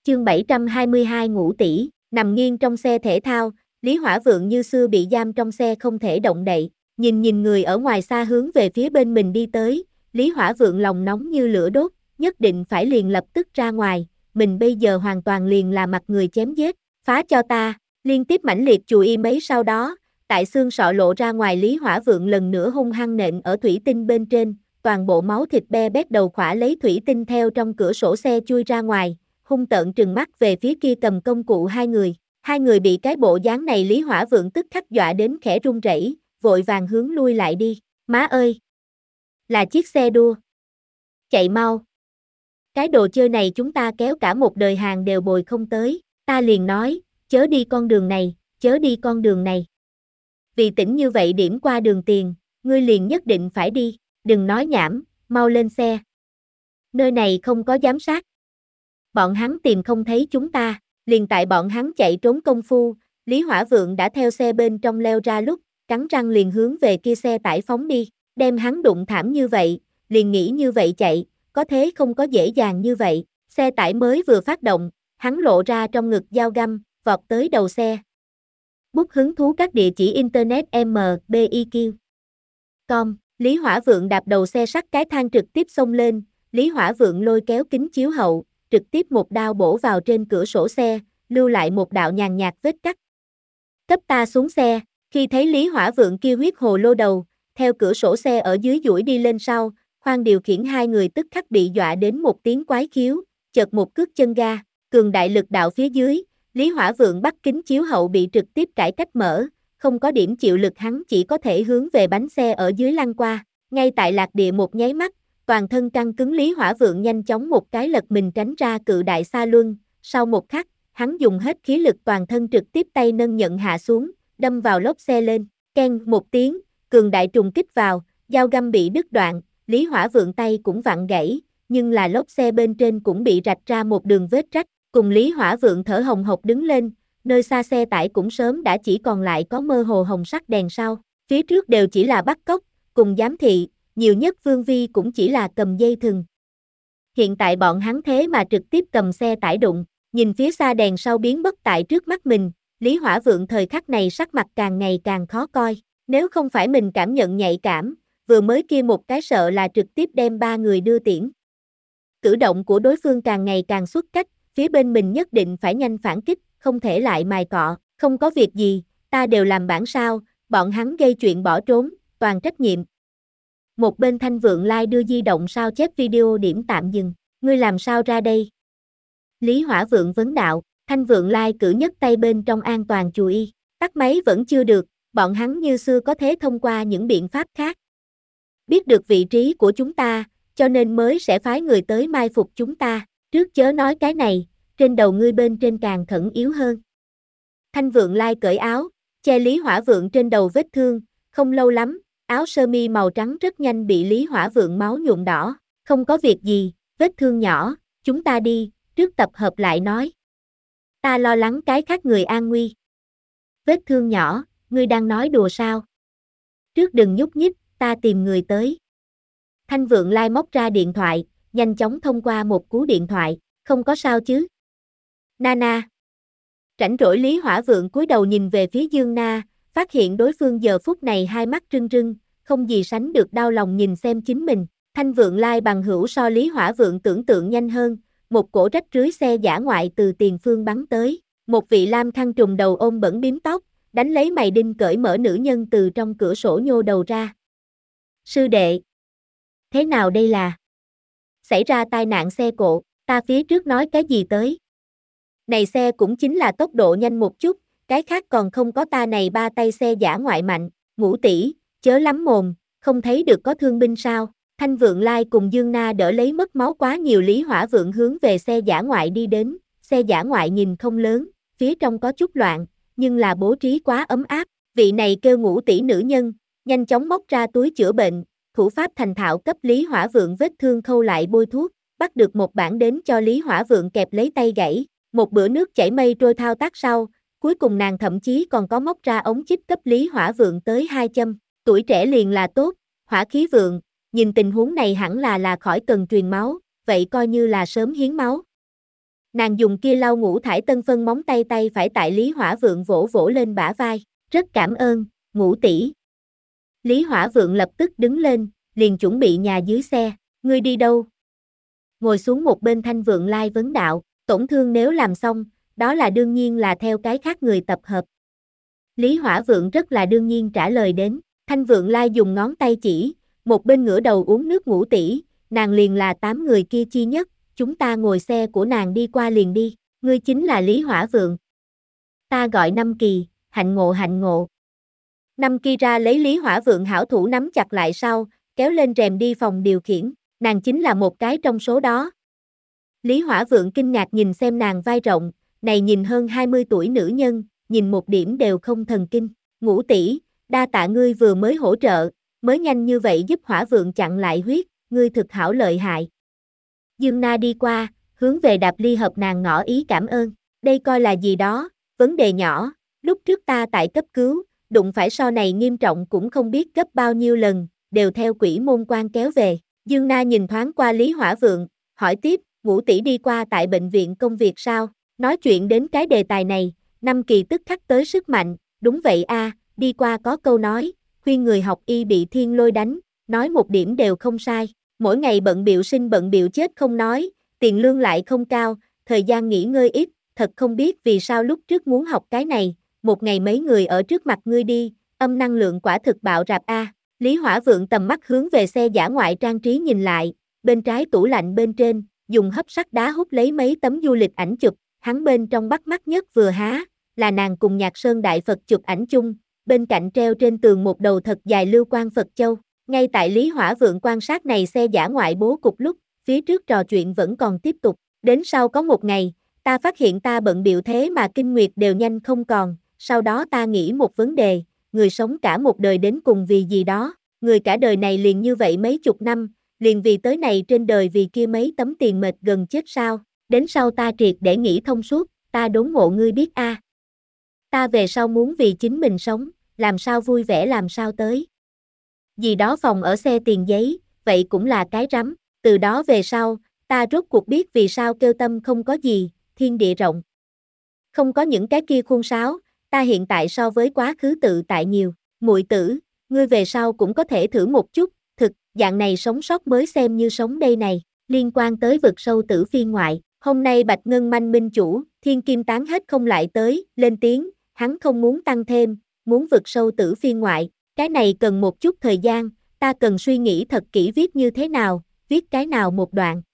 Chương 722 ngũ tỷ, nằm nghiêng trong xe thể thao, Lý Hỏa Vượng như xưa bị giam trong xe không thể động đậy, nhìn người ở ngoài xa hướng về phía bên mình đi tới, Lý Hỏa Vượng lòng nóng như lửa đốt, nhất định phải liền lập tức ra ngoài, mình bây giờ hoàn toàn liền là mặt người chém giết, phá cho ta, liên tiếp mãnh liệt chùi y mấy sau đó, tại xương sọ lộ ra ngoài Lý Hỏa Vượng lần nữa hung hăng nện ở thủy tinh bên trên, toàn bộ máu thịt be bét đầu khỏa lấy thủy tinh theo trong cửa sổ xe chui ra ngoài, hung tợn trừng mắt về phía kia cầm công cụ hai người bị cái bộ dáng này Lý Hỏa Vượng tức khắc dọa đến khẽ run rẩy, vội vàng hướng lui lại đi, má ơi! Là chiếc xe đua! Chạy mau! Cái đồ chơi này chúng ta kéo cả một đời hàng đều bồi không tới, ta liền nói, chớ đi con đường này, chớ đi con đường này. Vì tỉnh như vậy điểm qua đường tiền, ngươi liền nhất định phải đi, đừng nói nhảm, mau lên xe. Nơi này không có giám sát. Bọn hắn tìm không thấy chúng ta, liền tại bọn hắn chạy trốn công phu, Lý Hỏa Vượng đã theo xe bên trong leo ra lúc, cắn răng liền hướng về kia xe tải phóng đi, đem hắn đụng thảm như vậy, liền nghĩ như vậy chạy, có thế không có dễ dàng như vậy, xe tải mới vừa phát động, hắn lộ ra trong ngực dao găm, vọt tới đầu xe. Bút hứng thú các địa chỉ internet mbiq.com, Lý Hỏa Vượng đạp đầu xe sắt cái thang trực tiếp xông lên, Lý Hỏa Vượng lôi kéo kính chiếu hậu, trực tiếp một đao bổ vào trên cửa sổ xe, lưu lại một đạo nhàn nhạt vết cắt. Cấp ta xuống xe, khi thấy Lý Hỏa Vượng kia huyết hồ lô đầu, theo cửa sổ xe ở dưới duỗi đi lên sau, khoang điều khiển hai người tức khắc bị dọa đến một tiếng quái khiếu, chợt một cước chân ga, cường đại lực đạo phía dưới, Lý Hỏa Vượng bắt kính chiếu hậu bị trực tiếp cải cách mở, không có điểm chịu lực hắn chỉ có thể hướng về bánh xe ở dưới lăn qua, ngay tại lạc địa một nháy mắt, toàn thân căng cứng Lý Hỏa Vượng nhanh chóng một cái lật mình tránh ra cự đại xa luân, sau một khắc, hắn dùng hết khí lực toàn thân trực tiếp tay nâng nhận hạ xuống, đâm vào lốp xe lên, keng một tiếng, cường đại trùng kích vào, dao găm bị đứt đoạn, Lý Hỏa Vượng tay cũng vặn gãy, nhưng là lốp xe bên trên cũng bị rạch ra một đường vết rách, cùng Lý Hỏa Vượng thở hồng hộc đứng lên, nơi xa xe tải cũng sớm đã chỉ còn lại có mơ hồ hồng sắc đèn sau, phía trước đều chỉ là bắt cóc, cùng giám thị, nhiều nhất Vương Vi cũng chỉ là cầm dây thừng. Hiện tại bọn hắn thế mà trực tiếp cầm xe tải đụng, nhìn phía xa đèn sau biến mất tại trước mắt mình, Lý Hỏa Vượng thời khắc này sắc mặt càng ngày càng khó coi, nếu không phải mình cảm nhận nhạy cảm, vừa mới kia một cái sợ là trực tiếp đem ba người đưa tiễn. Cử động của đối phương càng ngày càng xuất cách, phía bên mình nhất định phải nhanh phản kích, không thể lại mài cọ, không có việc gì, ta đều làm bản sao, bọn hắn gây chuyện bỏ trốn, toàn trách nhiệm. Một bên Thanh Vượng Lai đưa di động sao chép video điểm tạm dừng, ngươi làm sao ra đây? Lý Hỏa Vượng vấn đạo, Thanh Vượng Lai cử nhất tay bên trong an toàn chú ý, tắt máy vẫn chưa được, bọn hắn như xưa có thể thông qua những biện pháp khác. Biết được vị trí của chúng ta, cho nên mới sẽ phái người tới mai phục chúng ta, trước chớ nói cái này, trên đầu ngươi bên trên càng khẩn yếu hơn. Thanh Vượng Lai cởi áo, che Lý Hỏa Vượng trên đầu vết thương, không lâu lắm, áo sơ mi màu trắng rất nhanh bị Lý Hỏa Vượng máu nhuộm đỏ, không có việc gì, vết thương nhỏ, chúng ta đi, trước tập hợp lại nói. Ta lo lắng cái khác người an nguy. Vết thương nhỏ, ngươi đang nói đùa sao? Trước đừng nhúc nhích, ta tìm người tới. Thanh Vượng Lai móc ra điện thoại, nhanh chóng thông qua một cú điện thoại, không có sao chứ? Nana. Rảnh rỗi Lý Hỏa Vượng cúi đầu nhìn về phía Dương Na, phát hiện đối phương giờ phút này hai mắt rưng rưng, không gì sánh được đau lòng nhìn xem chính mình. Thanh Vượng Lai bằng hữu so Lý Hỏa Vượng tưởng tượng nhanh hơn, một cổ rách rưới xe dã ngoại từ tiền phương bắn tới, một vị lam khăn trùm đầu ôm bẩn bím tóc, đánh lấy mày đinh cởi mở nữ nhân từ trong cửa sổ nhô đầu ra. Sư đệ. Thế nào đây là? Xảy ra tai nạn xe cộ, ta phía trước nói cái gì tới? Này xe cũng chính là tốc độ nhanh một chút, cái khác còn không có ta này ba tay xe dã ngoại mạnh, Ngũ tỷ, chớ lắm mồm, không thấy được có thương binh sao? Thanh Vượng Lai cùng Dương Na đỡ lấy mất máu quá nhiều Lý Hỏa Vượng hướng về xe dã ngoại đi đến, xe dã ngoại nhìn không lớn, phía trong có chút loạn, nhưng là bố trí quá ấm áp, vị này kêu Ngũ tỷ nữ nhân, nhanh chóng móc ra túi chữa bệnh, thủ pháp thành thạo cấp Lý Hỏa Vượng vết thương khâu lại bôi thuốc, bắt được một bản đến cho Lý Hỏa Vượng kẹp lấy tay gãy, một bữa nước chảy mây trôi thao tác sau, cuối cùng nàng thậm chí còn có móc ra ống chích cấp Lý Hỏa Vượng tới 2 châm, tuổi trẻ liền là tốt, hỏa khí vượng, nhìn tình huống này hẳn là khỏi cần truyền máu, vậy coi như là sớm hiến máu. Nàng dùng kia lau ngũ thải tân phân móng tay tay phải tại Lý Hỏa Vượng vỗ vỗ lên bả vai, rất cảm ơn, Ngũ tỷ. Lý Hỏa Vượng lập tức đứng lên, liền chuẩn bị nhà dưới xe, ngươi đi đâu? Ngồi xuống một bên Thanh Vượng Lai vấn đạo, tổn thương nếu làm xong, đó là đương nhiên là theo cái khác người tập hợp. Lý Hỏa Vượng rất là đương nhiên trả lời đến, Thanh Vượng Lai dùng ngón tay chỉ, một bên ngửa đầu uống nước Ngũ tỷ, nàng liền là 8 người kia chi nhất, chúng ta ngồi xe của nàng đi qua liền đi, ngươi chính là Lý Hỏa Vượng. Ta gọi Năm Kỳ, hạnh ngộ hạnh ngộ. Năm Kỳ ra lấy Lý Hỏa Vượng hảo thủ nắm chặt lại sau, kéo lên rèm đi phòng điều khiển, nàng chính là một cái trong số đó. Lý Hỏa Vượng kinh ngạc nhìn xem nàng vai rộng, này nhìn hơn 20 tuổi nữ nhân, nhìn một điểm đều không thần kinh. Ngũ tỷ, đa tạ ngươi vừa mới hỗ trợ, mới nhanh như vậy giúp Hỏa Vượng chặn lại huyết, ngươi thực hảo lợi hại. Dương Na đi qua, hướng về Đạp Ly Hợp nàng ngỏ ý cảm ơn. Đây coi là gì đó, vấn đề nhỏ, lúc trước ta tại cấp cứu, đụng phải so này nghiêm trọng cũng không biết gấp bao nhiêu lần, đều theo quỷ môn quan kéo về. Dương Na nhìn thoáng qua Lý Hỏa Vượng, hỏi tiếp, Ngũ tỷ đi qua tại bệnh viện công việc sao? Nói chuyện đến cái đề tài này, Năm Kỳ tức khắc tới sức mạnh, đúng vậy a, đi qua có câu nói, khuyên người học y bị thiên lôi đánh, nói một điểm đều không sai. Mỗi ngày bận bịu sinh bận bịu chết không nói, tiền lương lại không cao, thời gian nghỉ ngơi ít, thật không biết vì sao lúc trước muốn học cái này, một ngày mấy người ở trước mặt ngươi đi, âm năng lượng quả thực bạo rạp a. Lý Hỏa Vượng tầm mắt hướng về xe dã ngoại trang trí nhìn lại, bên trái tủ lạnh bên trên, dùng hấp sắt đá hút lấy mấy tấm du lịch ảnh chụp, hắn bên trong bắt mắt nhất vừa há, là nàng cùng Nhạc Sơn Đại Phật chụp ảnh chung, bên cạnh treo trên tường một đầu thật dài lưu quan Phật châu. Ngay tại Lý Hỏa Vượng quan sát này xe dã ngoại bố cục lúc, phía trước trò chuyện vẫn còn tiếp tục, đến sau có một ngày, ta phát hiện ta bận bịu thế mà kinh nguyệt đều nhanh không còn, sau đó ta nghĩ một vấn đề, người sống cả một đời đến cùng vì gì đó, người cả đời này liền như vậy mấy chục năm, liền vì tới này trên đời vì kia mấy tấm tiền mệt gần chết sao, đến sau ta triệt để nghĩ thông suốt, ta đốn ngộ ngươi biết a. Ta về sau muốn vì chính mình sống, làm sao vui vẻ làm sao tới. Gì đó phòng ở xe tiền giấy, vậy cũng là cái rắm, từ đó về sau, ta rốt cuộc biết vì sao kêu tâm không có gì, thiên địa rộng. Không có những cái kia khuôn sáo, ta hiện tại so với quá khứ tự tại nhiều, muội tử, ngươi về sau cũng có thể thử một chút, thực, dạng này sống sót mới xem như sống đây này, liên quan tới vực sâu tử phiên ngoại, hôm nay Bạch Ngân Manh minh chủ, Thiên Kim Tán hết không lại tới, lên tiếng, hắn không muốn tăng thêm, muốn vực sâu tử phiên ngoại. Cái này cần một chút thời gian, ta cần suy nghĩ thật kỹ viết như thế nào, viết cái nào một đoạn,